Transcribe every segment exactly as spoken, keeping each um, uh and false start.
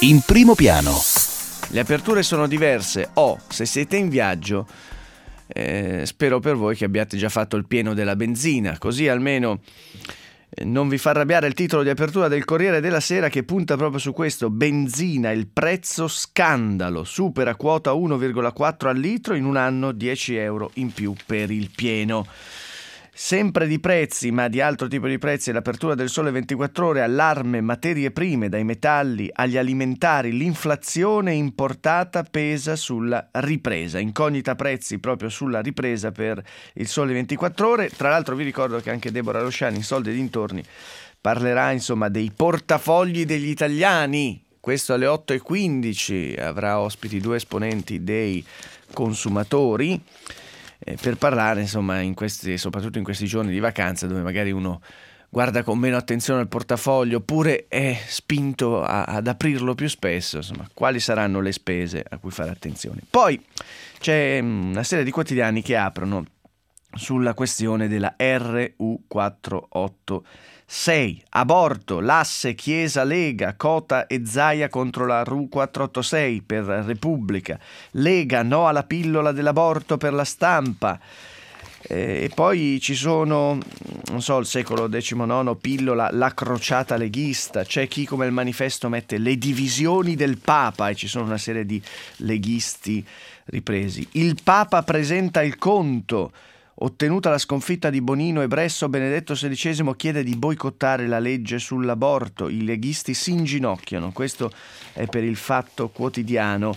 In primo piano. Le aperture sono diverse. O, se siete in viaggio, eh, spero per voi che abbiate già fatto il pieno della benzina, così almeno eh, non vi fa arrabbiare il titolo di apertura del Corriere della Sera, che punta proprio su questo: benzina, il prezzo scandalo, supera quota uno virgola quattro al litro, in un anno dieci euro in più per il pieno. Sempre di prezzi, ma di altro tipo di prezzi, l'apertura del Sole ventiquattro Ore: allarme materie prime, dai metalli agli alimentari, l'inflazione importata pesa sulla ripresa. Incognita prezzi proprio sulla ripresa per il Sole ventiquattro Ore. Tra l'altro vi ricordo che anche Deborah Rosciani, in Soldi e dintorni, parlerà insomma dei portafogli degli italiani. Questo alle otto e quindici, avrà ospiti due esponenti dei consumatori, per parlare insomma in questi, soprattutto in questi giorni di vacanza, dove magari uno guarda con meno attenzione al portafoglio oppure è spinto a, ad aprirlo più spesso, insomma quali saranno le spese a cui fare attenzione. Poi c'è una serie di quotidiani che aprono sulla questione della R U quattrocentottantasei, aborto, l'asse Chiesa Lega, Cota e Zaia contro la R U quattrocentottantasei per Repubblica, Lega no alla pillola dell'aborto per La Stampa. E poi ci sono, non so, il Secolo diciannove, pillola, la crociata leghista. C'è chi come il Manifesto mette le divisioni del Papa, e ci sono una serie di leghisti ripresi. Il Papa presenta il conto. Ottenuta la sconfitta di Bonino e Bresso, Benedetto sedicesimo chiede di boicottare la legge sull'aborto. I leghisti si inginocchiano. Questo è per il Fatto Quotidiano.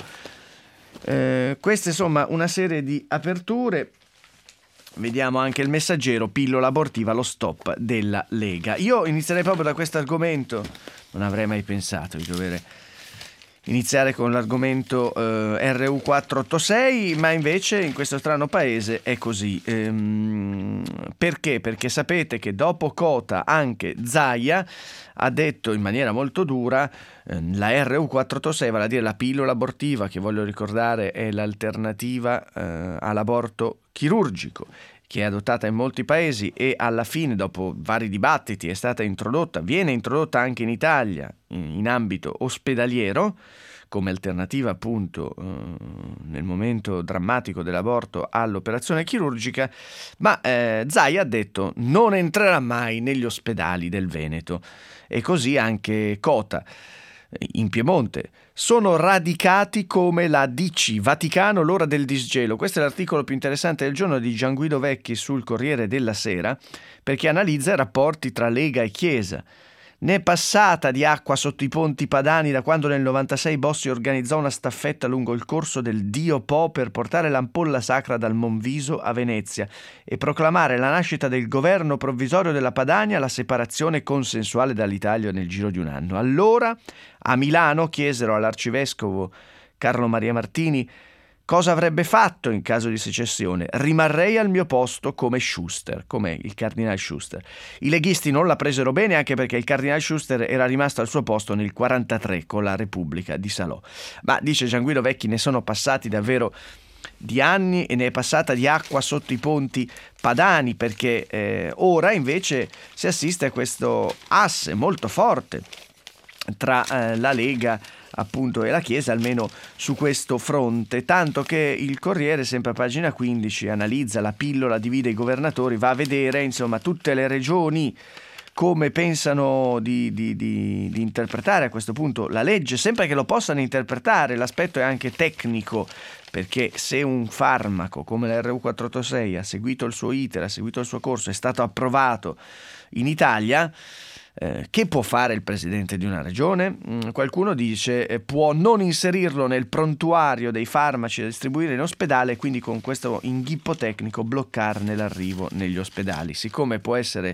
Eh, queste insomma una serie di aperture. Vediamo anche il Messaggero: pillola abortiva, lo stop della Lega. Io inizierei proprio da questo argomento. Non avrei mai pensato di dover iniziare con l'argomento eh, R U quattrocentottantasei, ma invece in questo strano paese è così. Ehm, perché? Perché sapete che dopo Cota anche Zaia ha detto in maniera molto dura eh, la R U quattrocentottantasei, vale a dire la pillola abortiva, che voglio ricordare è l'alternativa eh, all'aborto chirurgico, che è adottata in molti paesi e alla fine, dopo vari dibattiti, è stata introdotta, viene introdotta anche in Italia in ambito ospedaliero, come alternativa appunto eh, nel momento drammatico dell'aborto all'operazione chirurgica, ma eh, Zaia ha detto non entrerà mai negli ospedali del Veneto, e così anche Cota in Piemonte. Sono radicati come la D C, Vaticano, l'ora del disgelo. Questo è l'articolo più interessante del giorno di Gianguido Vecchi sul Corriere della Sera, perché analizza i rapporti tra Lega e Chiesa. Ne è passata di acqua sotto i ponti padani da quando nel novantasei Bossi organizzò una staffetta lungo il corso del Dio Po per portare l'ampolla sacra dal Monviso a Venezia e proclamare la nascita del governo provvisorio della Padania, la separazione consensuale dall'Italia nel giro di un anno. Allora a Milano chiesero all'arcivescovo Carlo Maria Martini cosa avrebbe fatto in caso di secessione. Rimarrei al mio posto come Schuster, come il cardinale Schuster. I leghisti non la presero bene, anche perché il cardinale Schuster era rimasto al suo posto nel quarantatré con la Repubblica di Salò. Ma, dice Gianguido Vecchi, ne sono passati davvero di anni e ne è passata di acqua sotto i ponti padani, perché eh, ora invece si assiste a questo asse molto forte tra eh, la Lega appunto e la Chiesa, almeno su questo fronte, tanto che il Corriere, sempre a pagina quindici, analizza la pillola, divide i governatori, va a vedere insomma tutte le regioni come pensano di, di, di, di interpretare a questo punto la legge, sempre che lo possano interpretare. L'aspetto è anche tecnico, perché se un farmaco come la R U quattrocentottantasei ha seguito il suo iter, ha seguito il suo corso, è stato approvato in Italia, Eh, che può fare il presidente di una regione? Mm, qualcuno dice eh, può non inserirlo nel prontuario dei farmaci da distribuire in ospedale e quindi con questo inghippo tecnico bloccarne l'arrivo negli ospedali. Siccome può essere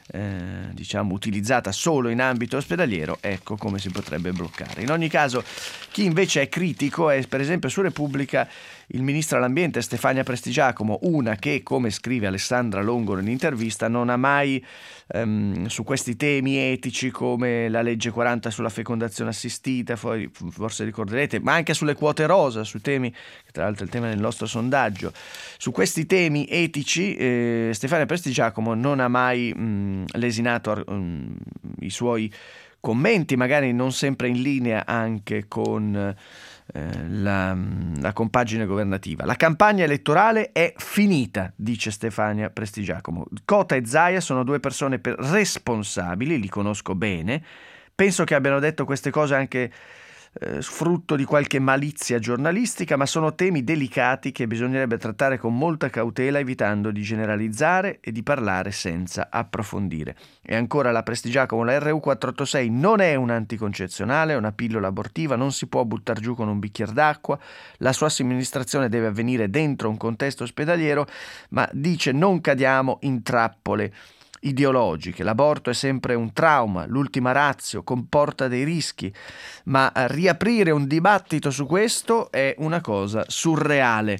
eh, diciamo utilizzata solo in ambito ospedaliero, ecco come si potrebbe bloccare. In ogni caso, chi invece è critico è per esempio su Repubblica il ministro all'ambiente Stefania Prestigiacomo, una che, come scrive Alessandra Longo nell'intervista, non ha mai ehm, su questi temi etici come la legge quaranta sulla fecondazione assistita, poi forse ricorderete, ma anche sulle quote rosa, su temi, che tra l'altro è il tema del nostro sondaggio, su questi temi etici eh, Stefania Prestigiacomo non ha mai mh, lesinato mh, i suoi commenti, magari non sempre in linea anche con eh, la, la compagine governativa. La campagna elettorale è finita, dice Stefania Prestigiacomo. Cota e Zaia sono due persone per responsabili, li conosco bene, penso che abbiano detto queste cose anche Eh, frutto di qualche malizia giornalistica, ma sono temi delicati che bisognerebbe trattare con molta cautela, evitando di generalizzare e di parlare senza approfondire. E ancora la Prestigiacomo, la erre u quattrocentottantasei non è un anticoncezionale, è una pillola abortiva, non si può buttar giù con un bicchiere d'acqua, la sua somministrazione deve avvenire dentro un contesto ospedaliero, ma dice non cadiamo in trappole ideologiche. L'aborto è sempre un trauma, l'ultima ratio comporta dei rischi, ma riaprire un dibattito su questo è una cosa surreale.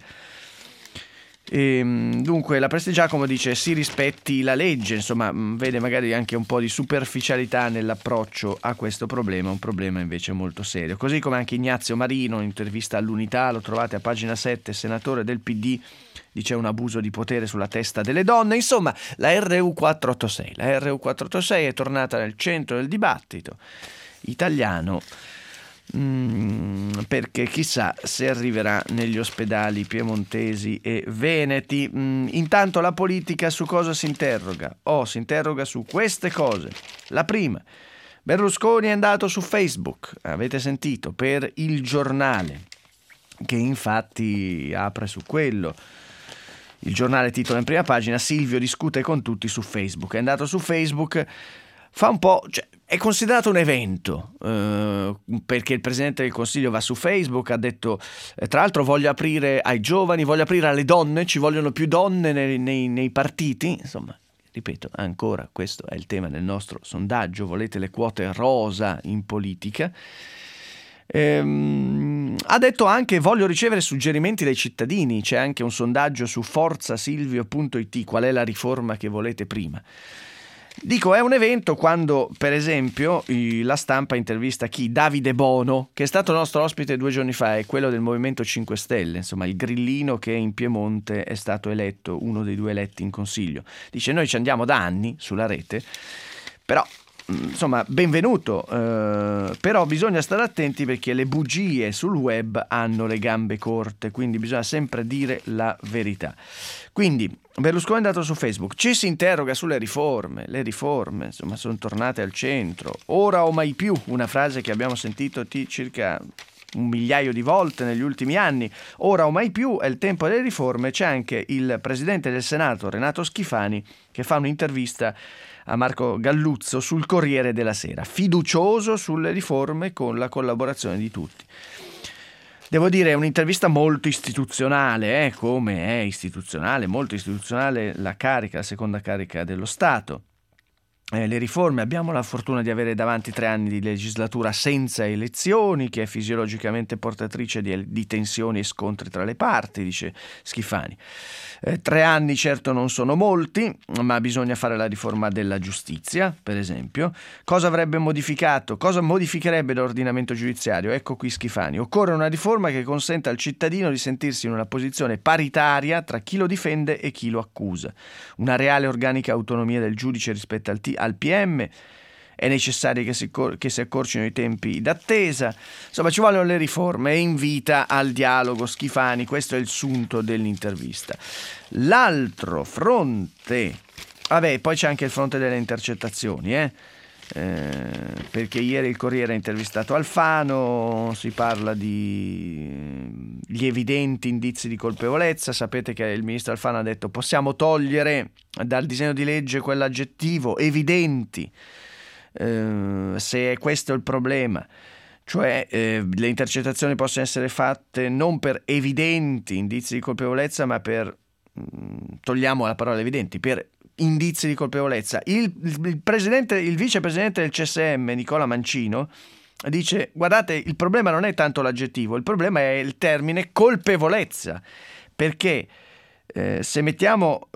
E, dunque la Prestigiacomo dice si rispetti la legge, insomma vede magari anche un po' di superficialità nell'approccio a questo problema, un problema invece molto serio. Così come anche Ignazio Marino, in intervista all'Unità, lo trovate a pagina sette, senatore del P D, dice un abuso di potere sulla testa delle donne. Insomma, la erre u quattrocentottantasei, la erre u quattrocentottantasei è tornata nel centro del dibattito italiano, mm, perché chissà se arriverà negli ospedali piemontesi e veneti. Mm, intanto la politica su cosa si interroga? Oh, si interroga su queste cose. La prima, Berlusconi è andato su Facebook, avete sentito, per Il Giornale, che infatti apre su quello. Il Giornale titola in prima pagina: Silvio discute con tutti su Facebook. È andato su Facebook, fa un po', cioè, è considerato un evento, eh, perché il Presidente del Consiglio va su Facebook, ha detto, eh, tra l'altro voglio aprire ai giovani, voglio aprire alle donne, ci vogliono più donne nei, nei, nei partiti, insomma. Ripeto, ancora, questo è il tema del nostro sondaggio, volete le quote rosa in politica. Ehm, ha detto anche voglio ricevere suggerimenti dai cittadini, c'è anche un sondaggio su forzasilvio punto it, qual è la riforma che volete prima. Dico, è un evento quando, per esempio, la Stampa intervista chi? Davide Bono, che è stato nostro ospite due giorni fa, è quello del Movimento cinque Stelle, insomma il grillino che in Piemonte è stato eletto, uno dei due eletti in Consiglio. Dice, noi ci andiamo da anni sulla rete, però insomma benvenuto, eh, però bisogna stare attenti perché le bugie sul web hanno le gambe corte, quindi bisogna sempre dire la verità. Quindi Berlusconi è andato su Facebook, ci si interroga sulle riforme, le riforme insomma sono tornate al centro, ora o mai più, una frase che abbiamo sentito t- circa un migliaio di volte negli ultimi anni, ora o mai più è il tempo delle riforme. C'è anche il Presidente del Senato Renato Schifani che fa un'intervista a Marco Galluzzo sul Corriere della Sera, fiducioso sulle riforme con la collaborazione di tutti. Devo dire, è un'intervista molto istituzionale, eh, come è istituzionale, molto istituzionale la carica, la seconda carica dello Stato. Eh, le riforme, abbiamo la fortuna di avere davanti tre anni di legislatura senza elezioni, che è fisiologicamente portatrice di, di tensioni e scontri tra le parti, dice Schifani. Eh, tre anni certo non sono molti, ma bisogna fare la riforma della giustizia, per esempio. Cosa avrebbe modificato? Cosa modificherebbe l'ordinamento giudiziario? Ecco qui Schifani. Occorre una riforma che consenta al cittadino di sentirsi in una posizione paritaria tra chi lo difende e chi lo accusa. Una reale organica autonomia del giudice rispetto al, t- al P M. È necessario che si, cor- che si accorcino i tempi d'attesa. Insomma, ci vogliono le riforme e invita al dialogo Schifani. Questo è il sunto dell'intervista. L'altro fronte, vabbè, poi c'è anche il fronte delle intercettazioni, eh? Eh, perché ieri il Corriere ha intervistato Alfano, si parla di gli evidenti indizi di colpevolezza. Sapete che il ministro Alfano ha detto possiamo togliere dal disegno di legge quell'aggettivo evidenti, eh, se è questo il problema, cioè eh, le intercettazioni possono essere fatte non per evidenti indizi di colpevolezza, ma per mh, togliamo la parola evidenti, per indizi di colpevolezza. Il, il presidente, il vicepresidente del C S M, Nicola Mancino, dice guardate, il problema non è tanto l'aggettivo, il problema è il termine colpevolezza, perché eh, se mettiamo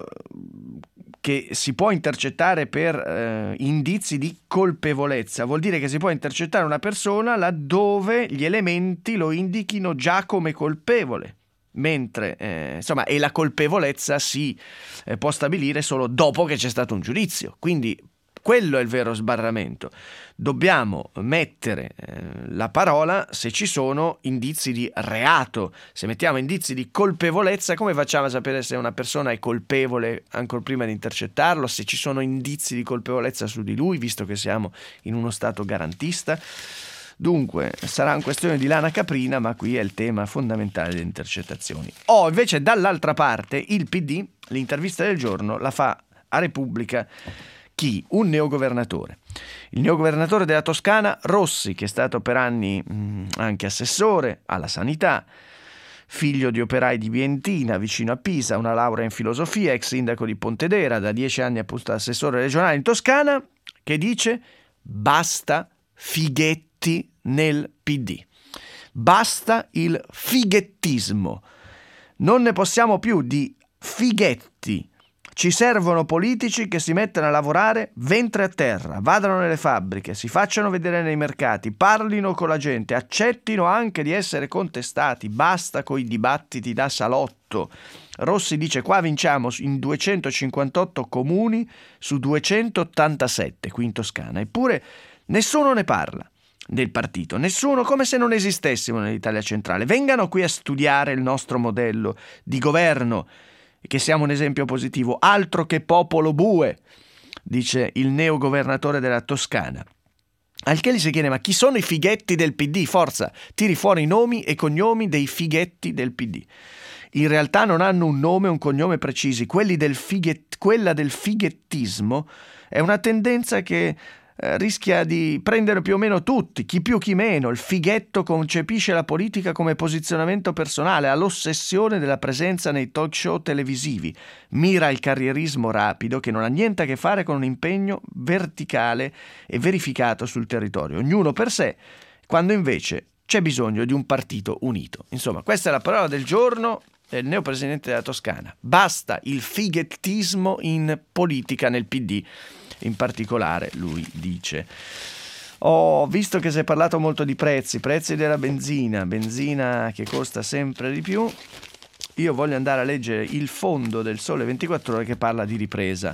che si può intercettare per eh, indizi di colpevolezza, vuol dire che si può intercettare una persona laddove gli elementi lo indichino già come colpevole, mentre eh, insomma, e la colpevolezza si eh, può stabilire solo dopo che c'è stato un giudizio. Quindi Quello è il vero sbarramento. Dobbiamo mettere eh, la parola se ci sono indizi di reato. Se mettiamo indizi di colpevolezza, come facciamo a sapere se una persona è colpevole ancora prima di intercettarlo? Se ci sono indizi di colpevolezza su di lui, visto che siamo in uno stato garantista? Dunque, sarà una questione di lana caprina, ma qui è il tema fondamentale delle intercettazioni. Oh, invece dall'altra parte il P D, l'intervista del giorno, la fa a Repubblica chi? Un neogovernatore. Il neogovernatore della Toscana, Rossi, che è stato per anni mh, anche assessore alla sanità, figlio di operai di Bientina, vicino a Pisa, una laurea in filosofia, ex sindaco di Pontedera, da dieci anni appunto assessore regionale in Toscana, che dice basta fighetti nel P D. Basta il fighettismo. Non ne possiamo più di fighetti. Ci servono politici che si mettano a lavorare ventre a terra, vadano nelle fabbriche, si facciano vedere nei mercati, parlino con la gente, accettino anche di essere contestati. Basta coi dibattiti da salotto. Rossi dice qua vinciamo in duecentocinquantotto comuni su duecentottantasette qui in Toscana. Eppure nessuno ne parla del partito, nessuno, come se non esistessimo nell'Italia centrale. Vengano qui a studiare il nostro modello di governo, che siamo un esempio positivo. Altro che popolo bue, dice il neogovernatore della Toscana. Al che gli si chiede: ma chi sono i fighetti del P D? Forza, tiri fuori i nomi e cognomi dei fighetti del P D. In realtà non hanno un nome e un cognome precisi. Quelli del fighet- quella del fighettismo è una tendenza che Eh, rischia di prendere più o meno tutti, chi più chi meno. Il fighetto concepisce la politica come posizionamento personale, ha l'ossessione della presenza nei talk show televisivi, mira al carrierismo rapido che non ha niente a che fare con un impegno verticale e verificato sul territorio, ognuno per sé, quando invece c'è bisogno di un partito unito. Insomma, questa è la parola del giorno del neopresidente della Toscana. Basta il fighettismo in politica nel P D. In particolare lui dice: ho visto che si è parlato molto di prezzi, prezzi della benzina, benzina che costa sempre di più. Io voglio andare a leggere il fondo del Sole ventiquattro Ore che parla di ripresa.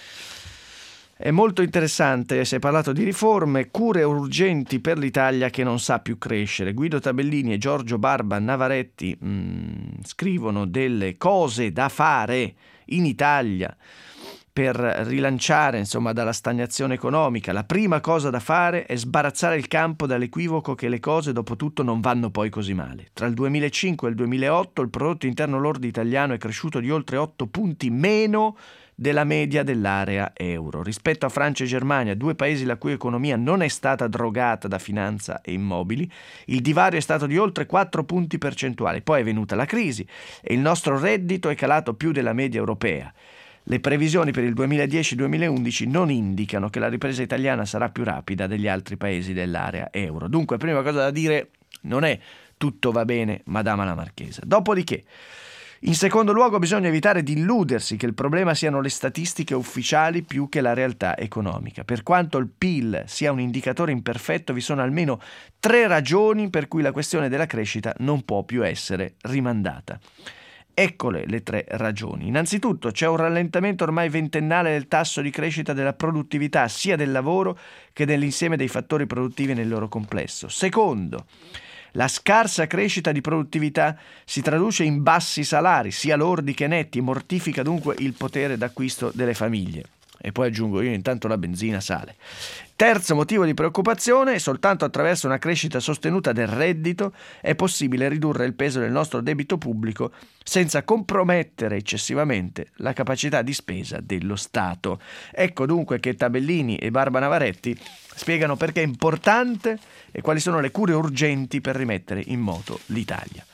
È molto interessante, si è parlato di riforme, cure urgenti per l'Italia che non sa più crescere. Guido Tabellini e Giorgio Barba Navaretti mh, scrivono delle cose da fare in Italia per rilanciare, insomma, dalla stagnazione economica. La prima cosa da fare è sbarazzare il campo dall'equivoco che le cose dopo tutto non vanno poi così male. Tra il duemilacinque e il duemilaotto il prodotto interno lordo italiano è cresciuto di oltre otto punti meno della media dell'area euro. Rispetto a Francia e Germania, due paesi la cui economia non è stata drogata da finanza e immobili, il divario è stato di oltre quattro punti percentuali. Poi è venuta la crisi e il nostro reddito è calato più della media europea. Le previsioni per il duemiladieci duemilaundici non indicano che la ripresa italiana sarà più rapida degli altri paesi dell'area euro. Dunque, prima cosa da dire, non è tutto va bene, madama la marchesa. Dopodiché, in secondo luogo, bisogna evitare di illudersi che il problema siano le statistiche ufficiali più che la realtà economica. Per quanto il P I L sia un indicatore imperfetto, vi sono almeno tre ragioni per cui la questione della crescita non può più essere rimandata. Eccole le tre ragioni. Innanzitutto c'è un rallentamento ormai ventennale del tasso di crescita della produttività, sia del lavoro che dell'insieme dei fattori produttivi nel loro complesso. Secondo, la scarsa crescita di produttività si traduce in bassi salari, sia lordi che netti, mortifica dunque il potere d'acquisto delle famiglie. E poi aggiungo io, intanto la benzina sale. Terzo motivo di preoccupazione: soltanto attraverso una crescita sostenuta del reddito è possibile ridurre il peso del nostro debito pubblico senza compromettere eccessivamente la capacità di spesa dello Stato. Ecco dunque che Tabellini e Barba Navaretti spiegano perché è importante e quali sono le cure urgenti per rimettere in moto l'Italia.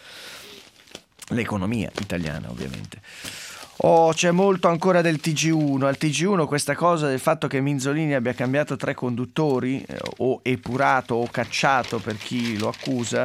L'economia italiana, ovviamente. Oh, c'è molto ancora del T G uno. Al T G uno questa cosa del fatto che Minzolini abbia cambiato tre conduttori, eh, o epurato o cacciato per chi lo accusa,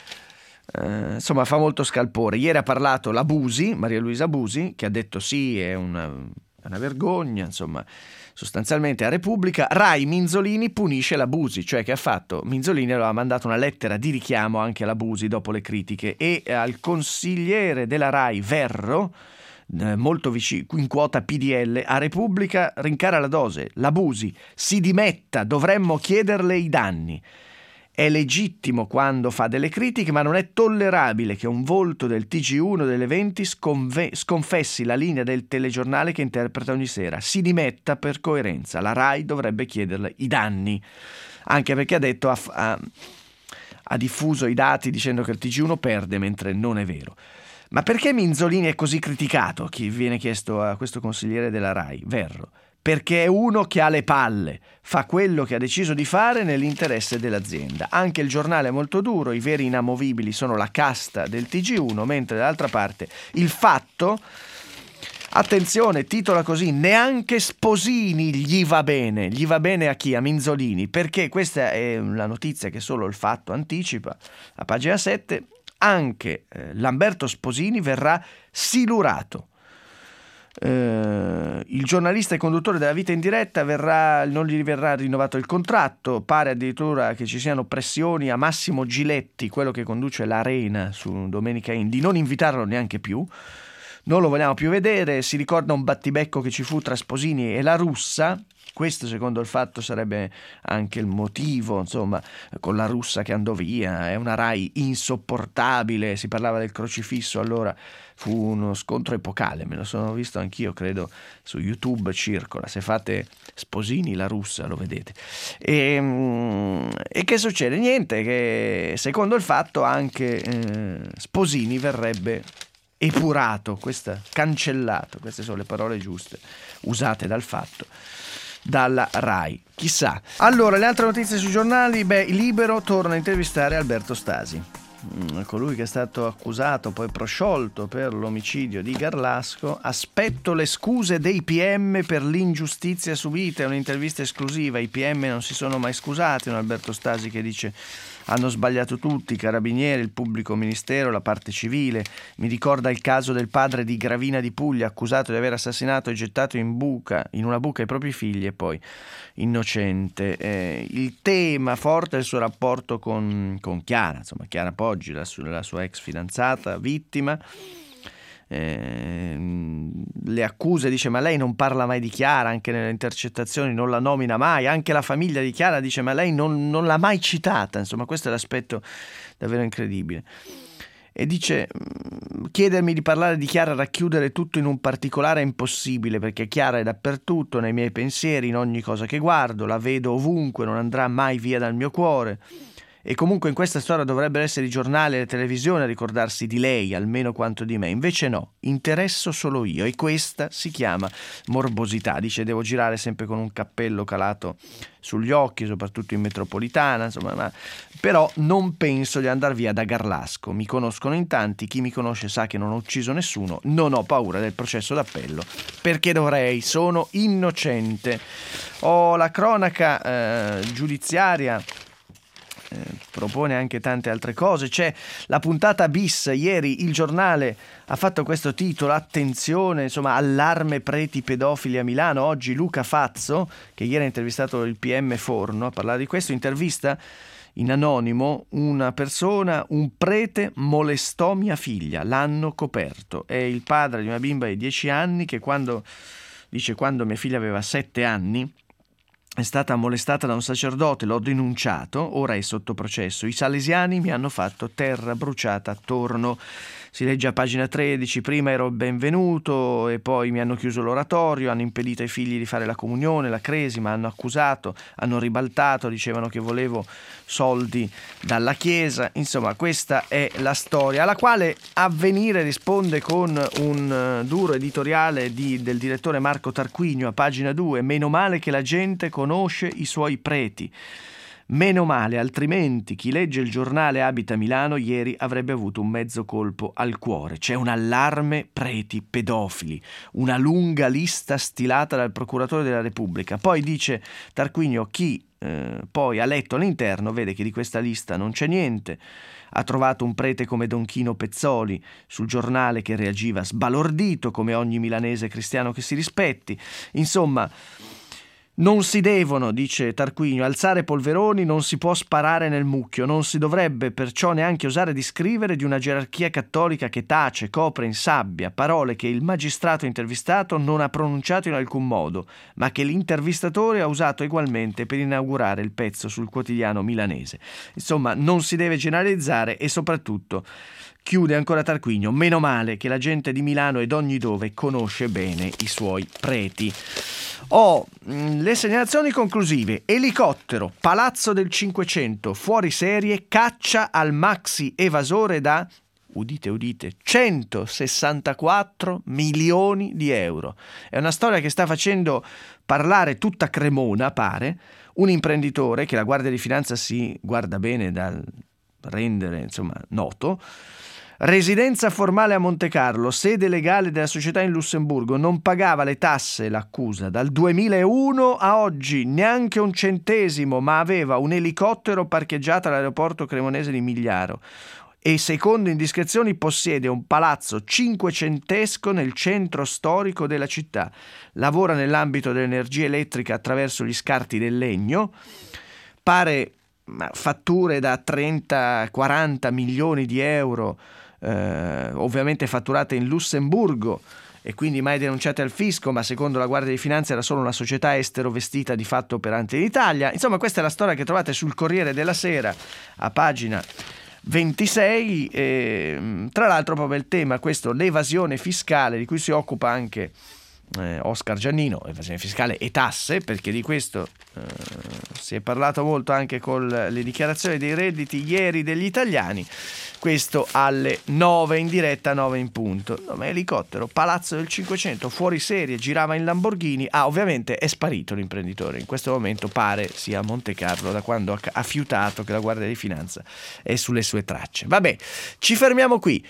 eh, insomma fa molto scalpore. Ieri ha parlato la Busi, Maria Luisa Busi, che ha detto sì, è una, è una vergogna, insomma, sostanzialmente a Repubblica. Rai Minzolini punisce la Busi, cioè che ha fatto? Minzolini aveva mandato una lettera di richiamo anche alla Busi dopo le critiche e al consigliere della Rai Verro eh, molto vicino, in quota P D L, a Repubblica rincara la dose, l'abusi, si dimetta, dovremmo chiederle i danni. È legittimo quando fa delle critiche, ma non è tollerabile che un volto del T G uno delle venti sconve- sconfessi la linea del telegiornale che interpreta ogni sera. Si dimetta per coerenza. La RAI dovrebbe chiederle i danni. Anche perché ha detto, ha, ha, ha diffuso i dati dicendo che il T G uno perde, mentre non è vero. Ma perché Minzolini è così criticato? Chi viene chiesto a questo consigliere della RAI, Verro. Perché è uno che ha le palle, fa quello che ha deciso di fare nell'interesse dell'azienda. Anche il giornale è molto duro, i veri inamovibili sono la casta del T G uno, mentre dall'altra parte il Fatto, attenzione, titola così, neanche Sposini gli va bene. Gli va bene a chi? A Minzolini, perché questa è la notizia che solo il Fatto anticipa, a pagina sette, anche eh, Lamberto Sposini verrà silurato. Uh, il giornalista e conduttore della Vita in diretta verrà, non gli verrà rinnovato il contratto, pare addirittura che ci siano pressioni a Massimo Giletti, quello che conduce l'Arena su Domenica In, di non invitarlo neanche più, non lo vogliamo più vedere. Si ricorda un battibecco che ci fu tra Sposini e La Russa. Questo, secondo il Fatto, sarebbe anche il motivo, insomma, con La Russa che andò via, è una RAI insopportabile, si parlava del crocifisso, allora fu uno scontro epocale, me lo sono visto anch'io, credo su YouTube circola, se fate Sposini La Russa lo vedete. E, e che succede? Niente, che secondo il Fatto anche eh, Sposini verrebbe epurato, questa, cancellato, queste sono le parole giuste usate dal Fatto, dalla RAI. Chissà. Allora, le altre notizie sui giornali, beh, Libero torna a intervistare Alberto Stasi, colui che è stato accusato, poi prosciolto per l'omicidio di Garlasco. Aspetto le scuse dei P M per l'ingiustizia subita, è un'intervista esclusiva, i P M non si sono mai scusati, un Alberto Stasi che dice hanno sbagliato tutti, i carabinieri, il pubblico ministero, la parte civile. Mi ricorda il caso del padre di Gravina di Puglia, accusato di aver assassinato e gettato in buca, in una buca i propri figli e poi innocente. Eh, il tema forte è il suo rapporto con, con Chiara, insomma Chiara Poggi, la, su, la sua ex fidanzata, vittima. Eh, le accuse, dice, ma lei non parla mai di Chiara, anche nelle intercettazioni non la nomina mai, anche la famiglia di Chiara dice ma lei non, non l'ha mai citata, insomma questo è l'aspetto davvero incredibile. E dice, chiedermi di parlare di Chiara, racchiudere tutto in un particolare è impossibile, perché Chiara è dappertutto, nei miei pensieri, in ogni cosa che guardo, la vedo ovunque, non andrà mai via dal mio cuore. E comunque in questa storia dovrebbero essere i giornali e le televisioni a ricordarsi di lei, almeno quanto di me. Invece no, interesso solo io, e questa si chiama morbosità. Dice, devo girare sempre con un cappello calato sugli occhi, soprattutto in metropolitana, insomma, ma però non penso di andar via da Garlasco. Mi conoscono in tanti, chi mi conosce sa che non ho ucciso nessuno, non ho paura del processo d'appello, perché dovrei, sono innocente. Ho la cronaca eh, giudiziaria, propone anche tante altre cose. C'è la puntata bis, ieri il giornale ha fatto questo titolo, attenzione, insomma, allarme preti pedofili a Milano. Oggi Luca Fazzo, che ieri ha intervistato il P M Forno, a parlare di questo, intervista in anonimo una persona, un prete molestò mia figlia, l'hanno coperto. È il padre di una bimba di dieci anni che quando, dice, quando mia figlia aveva sette anni è stata molestata da un sacerdote, l'ho denunciato, ora è sotto processo. I salesiani mi hanno fatto terra bruciata attorno. Si legge a pagina tredici, prima ero benvenuto e poi mi hanno chiuso l'oratorio, hanno impedito ai figli di fare la comunione, la cresima, hanno accusato, hanno ribaltato, dicevano che volevo soldi dalla chiesa. Insomma, questa è la storia, alla quale Avvenire risponde con un uh, duro editoriale di, del direttore Marco Tarquinio a pagina due. Meno male che la gente conosce i suoi preti. Meno male, altrimenti chi legge il giornale abita a Milano ieri avrebbe avuto un mezzo colpo al cuore. C'è un allarme preti pedofili, una lunga lista stilata dal procuratore della Repubblica. Poi dice Tarquinio, chi eh, poi ha letto all'interno vede che di questa lista non c'è niente. Ha trovato un prete come Don Chino Pezzoli sul giornale che reagiva sbalordito come ogni milanese cristiano che si rispetti. Insomma, Non si devono, dice Tarquinio, alzare polveroni, non si può sparare nel mucchio, non si dovrebbe perciò neanche osare di scrivere di una gerarchia cattolica che tace, copre in sabbia parole che il magistrato intervistato non ha pronunciato in alcun modo, ma che l'intervistatore ha usato egualmente per inaugurare il pezzo sul quotidiano milanese. Insomma, non si deve generalizzare e soprattutto, chiude ancora Tarquinio, meno male che la gente di Milano e d'ogni dove conosce bene i suoi preti. Ho oh, le segnalazioni conclusive. Elicottero, Palazzo del Cinquecento, fuori serie, caccia al maxi evasore da, udite udite, centosessantaquattro milioni di euro. È una storia che sta facendo parlare tutta Cremona, pare. Un imprenditore che la Guardia di Finanza si guarda bene dal rendere, insomma, noto. Residenza formale a Montecarlo, sede legale della società in Lussemburgo, non pagava le tasse, l'accusa, dal duemilauno a oggi, neanche un centesimo, ma aveva un elicottero parcheggiato all'aeroporto cremonese di Migliaro e secondo indiscrezioni possiede un palazzo cinquecentesco nel centro storico della città. Lavora nell'ambito dell'energia elettrica attraverso gli scarti del legno, pare fatture da trenta quaranta milioni di euro, Eh, ovviamente fatturate in Lussemburgo e quindi mai denunciate al fisco, ma secondo la Guardia di Finanza era solo una società estero vestita di fatto operante in Italia. Insomma, questa è la storia che trovate sul Corriere della Sera a pagina ventisei. E, tra l'altro, proprio il tema, questo, l'evasione fiscale, di cui si occupa anche eh, Oscar Giannino, evasione fiscale e tasse, perché di questo eh, si è parlato molto anche con le dichiarazioni dei redditi ieri degli italiani. Questo alle nove in diretta, nove in punto. Nome elicottero, Palazzo del Cinquecento, fuori serie, girava in Lamborghini. Ah, ovviamente è sparito l'imprenditore. In questo momento pare sia a Montecarlo, da quando ha fiutato che la Guardia di Finanza è sulle sue tracce. Vabbè, ci fermiamo qui.